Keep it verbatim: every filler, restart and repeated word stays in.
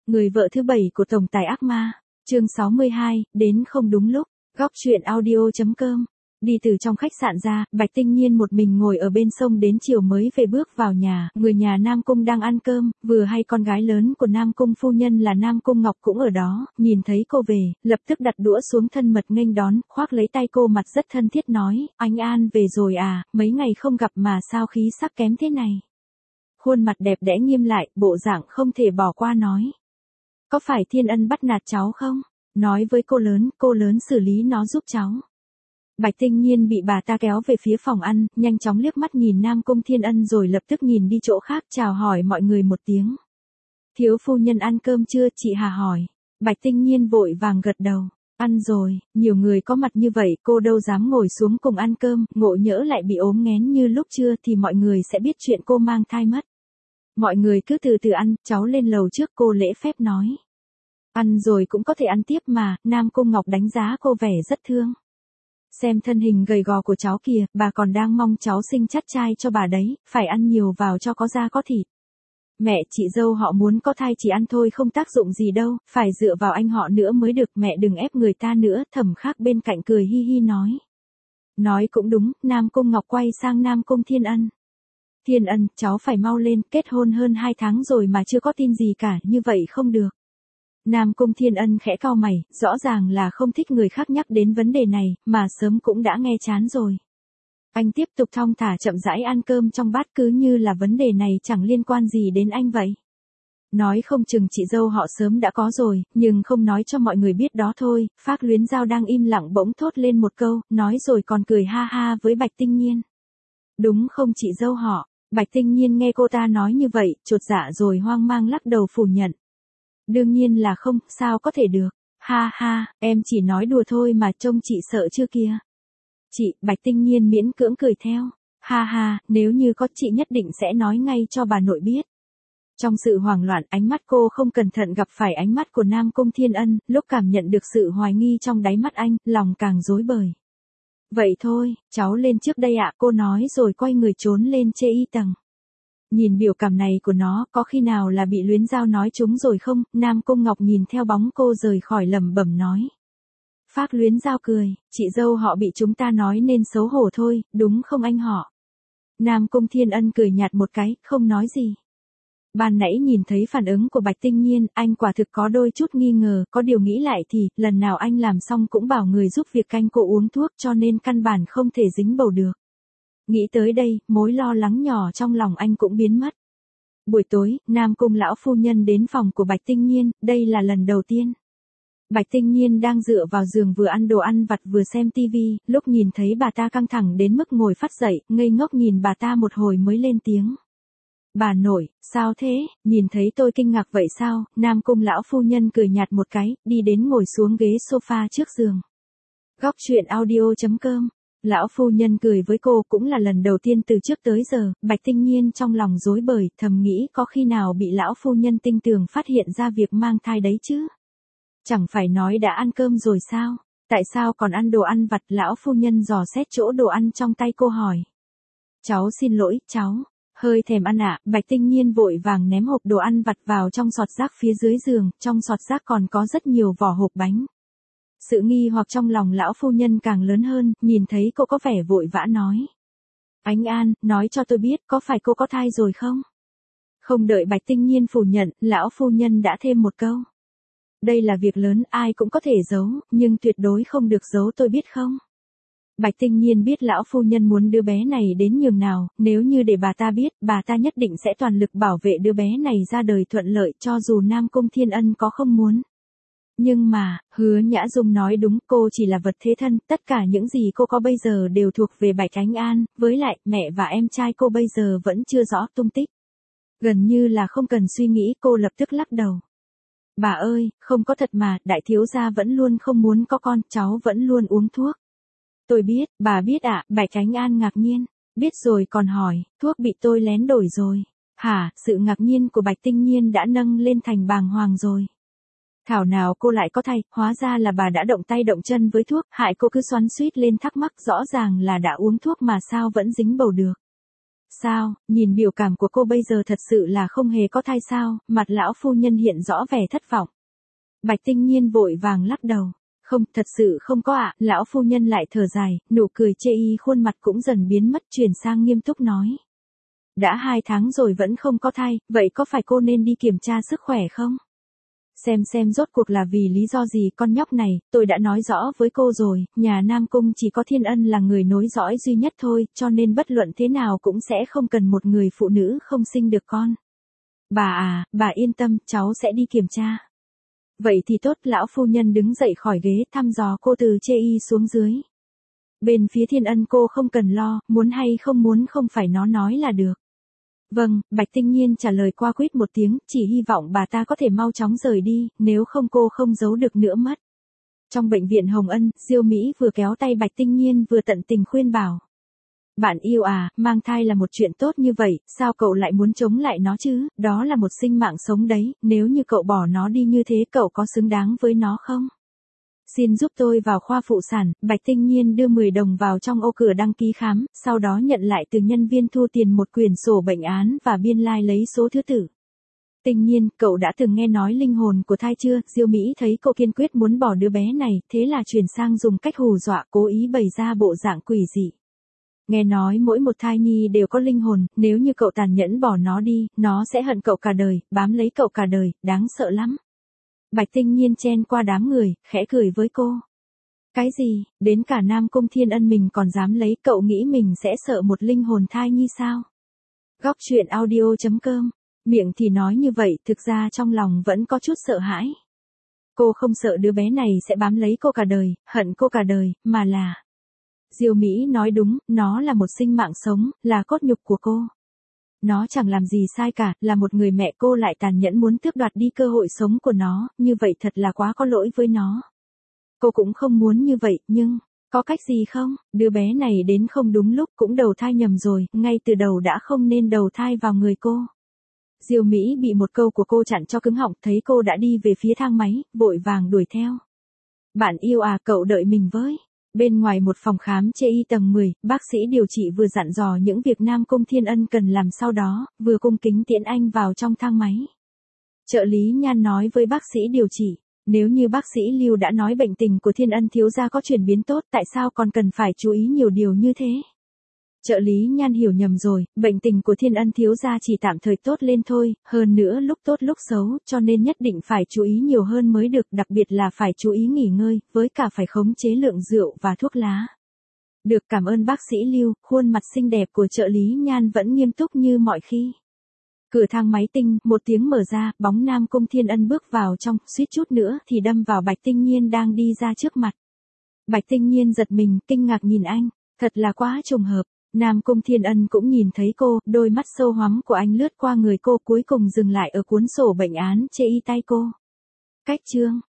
Người vợ thứ bảy của tổng tài ác ma, chương sáu mươi hai, đến không đúng lúc, góc truyện audio chấm com. Đi từ trong khách sạn ra, Bạch Tinh Nhiên một mình ngồi ở bên sông đến chiều mới về bước vào nhà, người nhà Nam Cung đang ăn cơm, vừa hay con gái lớn của Nam Cung phu nhân là Nam Cung Ngọc cũng ở đó, nhìn thấy cô về, lập tức đặt đũa xuống thân mật nghênh đón, khoác lấy tay cô mặt rất thân thiết nói, anh An về rồi à, mấy ngày không gặp mà sao khí sắc kém thế này. Khuôn mặt đẹp đẽ nghiêm lại, bộ dạng không thể bỏ qua nói. Có phải Thiên Ân bắt nạt cháu không? Nói với cô lớn, cô lớn xử lý nó giúp cháu. Bạch Tinh Nhiên bị bà ta kéo về phía phòng ăn, nhanh chóng liếc mắt nhìn Nam Cung Thiên Ân rồi lập tức nhìn đi chỗ khác chào hỏi mọi người một tiếng. Thiếu phu nhân ăn cơm chưa, chị Hà hỏi. Bạch Tinh Nhiên vội vàng gật đầu. Ăn rồi, nhiều người có mặt như vậy cô đâu dám ngồi xuống cùng ăn cơm, ngộ nhỡ lại bị ốm nghén như lúc trưa thì mọi người sẽ biết chuyện cô mang thai mất. Mọi người cứ từ từ ăn, cháu lên lầu trước, cô lễ phép nói. Ăn rồi cũng có thể ăn tiếp mà, Nam Cung Ngọc đánh giá cô vẻ rất thương. Xem thân hình gầy gò của cháu kìa, bà còn đang mong cháu sinh chắt trai cho bà đấy, phải ăn nhiều vào cho có da có thịt. Mẹ chị dâu họ muốn có thai chỉ ăn thôi không tác dụng gì đâu, phải dựa vào anh họ nữa mới được, mẹ đừng ép người ta nữa, Thẩm Khác bên cạnh cười hi hi nói. Nói cũng đúng, Nam Cung Ngọc quay sang Nam Cung Thiên Ân. Thiên Ân, cháu phải mau lên, kết hôn hơn hai tháng rồi mà chưa có tin gì cả, như vậy không được. Nam Cung Thiên Ân khẽ cau mày, rõ ràng là không thích người khác nhắc đến vấn đề này, mà sớm cũng đã nghe chán rồi. Anh tiếp tục thong thả chậm rãi ăn cơm trong bát cứ như là vấn đề này chẳng liên quan gì đến anh vậy. Nói không chừng chị dâu họ sớm đã có rồi, nhưng không nói cho mọi người biết đó thôi. Phác Luyến Giao đang im lặng bỗng thốt lên một câu, nói rồi còn cười ha ha với Bạch Tinh Nhiên. Đúng không chị dâu họ? Bạch Tinh Nhiên nghe cô ta nói như vậy, chột dạ rồi hoang mang lắc đầu phủ nhận. Đương nhiên là không, sao có thể được. Ha ha, em chỉ nói đùa thôi mà, trông chị sợ chưa kia. Chị, Bạch Tinh Nhiên miễn cưỡng cười theo. Ha ha, nếu như có chị nhất định sẽ nói ngay cho bà nội biết. Trong sự hoảng loạn, ánh mắt cô không cẩn thận gặp phải ánh mắt của Nam Cung Thiên Ân, lúc cảm nhận được sự hoài nghi trong đáy mắt anh, lòng càng rối bời. Vậy thôi, cháu lên trước đây ạ, cô nói rồi quay người trốn lên chê y tầng. Nhìn biểu cảm này của nó, có khi nào là bị Luyến Giao nói trúng rồi không? Nam Cung Ngọc nhìn theo bóng cô rời khỏi lẩm bẩm nói. Phác Luyến Giao cười, chị dâu họ bị chúng ta nói nên xấu hổ thôi, đúng không anh họ? Nam Cung Thiên Ân cười nhạt một cái, không nói gì. Ban nãy nhìn thấy phản ứng của Bạch Tinh Nhiên, anh quả thực có đôi chút nghi ngờ, có điều nghĩ lại thì, lần nào anh làm xong cũng bảo người giúp việc canh cô uống thuốc cho nên căn bản không thể dính bầu được. Nghĩ tới đây, mối lo lắng nhỏ trong lòng anh cũng biến mất. Buổi tối, Nam Cung lão phu nhân đến phòng của Bạch Tinh Nhiên, đây là lần đầu tiên. Bạch Tinh Nhiên đang dựa vào giường vừa ăn đồ ăn vặt vừa xem tivi, lúc nhìn thấy bà ta căng thẳng đến mức ngồi phắt dậy, ngây ngốc nhìn bà ta một hồi mới lên tiếng. Bà nội, sao thế, nhìn thấy tôi kinh ngạc vậy sao? Nam Cung lão phu nhân cười nhạt một cái, đi đến ngồi xuống ghế sofa trước giường. Góc truyện audio chấm com. Lão phu nhân cười với cô, cũng là lần đầu tiên từ trước tới giờ, Bạch Tinh Nhiên trong lòng rối bời, thầm nghĩ có khi nào bị lão phu nhân tinh tường phát hiện ra việc mang thai đấy chứ? Chẳng phải nói đã ăn cơm rồi sao? Tại sao còn ăn đồ ăn vặt? Lão phu nhân dò xét chỗ đồ ăn trong tay cô hỏi. Cháu xin lỗi, cháu. Hơi thèm ăn ạ, Bạch Tinh Nhiên vội vàng ném hộp đồ ăn vặt vào trong sọt rác phía dưới giường, trong sọt rác còn có rất nhiều vỏ hộp bánh. Sự nghi hoặc trong lòng lão phu nhân càng lớn hơn, nhìn thấy cô có vẻ vội vã nói. Ánh An, nói cho tôi biết, có phải cô có thai rồi không? Không đợi Bạch Tinh Nhiên phủ nhận, lão phu nhân đã thêm một câu. Đây là việc lớn, ai cũng có thể giấu, nhưng tuyệt đối không được giấu tôi biết không? Bạch Tinh Nhiên biết lão phu nhân muốn đứa bé này đến nhường nào, nếu như để bà ta biết, bà ta nhất định sẽ toàn lực bảo vệ đứa bé này ra đời thuận lợi cho dù Nam Cung Thiên Ân có không muốn. Nhưng mà, Hứa Nhã Dung nói đúng, cô chỉ là vật thế thân, tất cả những gì cô có bây giờ đều thuộc về Bạch Ánh An, với lại, mẹ và em trai cô bây giờ vẫn chưa rõ tung tích. Gần như là không cần suy nghĩ, cô lập tức lắc đầu. Bà ơi, không có thật mà, đại thiếu gia vẫn luôn không muốn có con, cháu vẫn luôn uống thuốc. Tôi biết, bà biết ạ, à, Bạch Ánh An ngạc nhiên, biết rồi còn hỏi, thuốc bị tôi lén đổi rồi. Hả, sự ngạc nhiên của Bạch Tinh Nhiên đã nâng lên thành bàng hoàng rồi. Thảo nào cô lại có thai, hóa ra là bà đã động tay động chân với thuốc, hại cô cứ xoắn xuýt lên thắc mắc, rõ ràng là đã uống thuốc mà sao vẫn dính bầu được. Sao, nhìn biểu cảm của cô bây giờ thật sự là không hề có thai sao, mặt lão phu nhân hiện rõ vẻ thất vọng. Bạch Tinh Nhiên vội vàng lắc đầu. Không, thật sự không có ạ, lão phu nhân lại thở dài, nụ cười chê y khuôn mặt cũng dần biến mất, chuyển sang nghiêm túc nói. Đã hai tháng rồi vẫn không có thai, vậy có phải cô nên đi kiểm tra sức khỏe không? Xem xem rốt cuộc là vì lý do gì con nhóc này, tôi đã nói rõ với cô rồi, nhà Nam Cung chỉ có Thiên Ân là người nối dõi duy nhất thôi, cho nên bất luận thế nào cũng sẽ không cần một người phụ nữ không sinh được con. Bà à, bà yên tâm, cháu sẽ đi kiểm tra. Vậy thì tốt, lão phu nhân đứng dậy khỏi ghế thăm dò cô từ chê y xuống dưới. Bên phía Thiên Ân cô không cần lo, muốn hay không muốn không phải nó nói là được. Vâng, Bạch Tinh Nhiên trả lời qua quýt một tiếng, chỉ hy vọng bà ta có thể mau chóng rời đi, nếu không cô không giấu được nữa mất. Trong bệnh viện Hồng Ân, Diêu Mỹ vừa kéo tay Bạch Tinh Nhiên vừa tận tình khuyên bảo. Bạn yêu à, mang thai là một chuyện tốt như vậy, sao cậu lại muốn chống lại nó chứ, đó là một sinh mạng sống đấy, nếu như cậu bỏ nó đi như thế cậu có xứng đáng với nó không? Xin giúp tôi vào khoa phụ sản, Bạch Tinh Nhiên đưa mười đồng vào trong ô cửa đăng ký khám, sau đó nhận lại từ nhân viên thu tiền một quyển sổ bệnh án và biên lai lấy số thứ tự. Tinh Nhiên, cậu đã từng nghe nói linh hồn của thai chưa? Diêu Mỹ thấy cậu kiên quyết muốn bỏ đứa bé này, thế là chuyển sang dùng cách hù dọa cố ý bày ra bộ dạng quỷ dị. Nghe nói mỗi một thai nhi đều có linh hồn, nếu như cậu tàn nhẫn bỏ nó đi, nó sẽ hận cậu cả đời, bám lấy cậu cả đời, đáng sợ lắm. Bạch Tinh Nhiên chen qua đám người, khẽ cười với cô. Cái gì, đến cả Nam Cung Thiên Ân mình còn dám lấy, cậu nghĩ mình sẽ sợ một linh hồn thai nhi sao? Góc truyện audio chấm com, miệng thì nói như vậy, thực ra trong lòng vẫn có chút sợ hãi. Cô không sợ đứa bé này sẽ bám lấy cô cả đời, hận cô cả đời, mà là... Diêu Mỹ nói đúng, nó là một sinh mạng sống, là cốt nhục của cô. Nó chẳng làm gì sai cả, là một người mẹ cô lại tàn nhẫn muốn tước đoạt đi cơ hội sống của nó, như vậy thật là quá có lỗi với nó. Cô cũng không muốn như vậy, nhưng, có cách gì không? Đứa bé này đến không đúng lúc cũng đầu thai nhầm rồi, ngay từ đầu đã không nên đầu thai vào người cô. Diêu Mỹ bị một câu của cô chặn cho cứng họng, thấy cô đã đi về phía thang máy, vội vàng đuổi theo. Bạn yêu à, cậu đợi mình với. Bên ngoài một phòng khám chê y tầng mười, bác sĩ điều trị vừa dặn dò những việc Nam Cung Thiên Ân cần làm sau đó, vừa cung kính tiễn anh vào trong thang máy. Trợ lý Nhan nói với bác sĩ điều trị, nếu như bác sĩ Lưu đã nói bệnh tình của Thiên Ân thiếu gia có chuyển biến tốt, tại sao còn cần phải chú ý nhiều điều như thế? Trợ lý Nhan hiểu nhầm rồi, bệnh tình của Thiên Ân thiếu gia chỉ tạm thời tốt lên thôi, hơn nữa lúc tốt lúc xấu, cho nên nhất định phải chú ý nhiều hơn mới được, đặc biệt là phải chú ý nghỉ ngơi, với cả phải khống chế lượng rượu và thuốc lá. Được, cảm ơn bác sĩ Lưu, khuôn mặt xinh đẹp của trợ lý Nhan vẫn nghiêm túc như mọi khi. Cửa thang máy tinh, một tiếng mở ra, bóng Nam Cung Thiên Ân bước vào trong, suýt chút nữa thì đâm vào Bạch Tinh Nhiên đang đi ra trước mặt. Bạch Tinh Nhiên giật mình, kinh ngạc nhìn anh, thật là quá trùng hợp. Nam Cung Thiên Ân cũng nhìn thấy cô, đôi mắt sâu hoắm của anh lướt qua người cô cuối cùng dừng lại ở cuốn sổ bệnh án chê y tay cô. Cách chương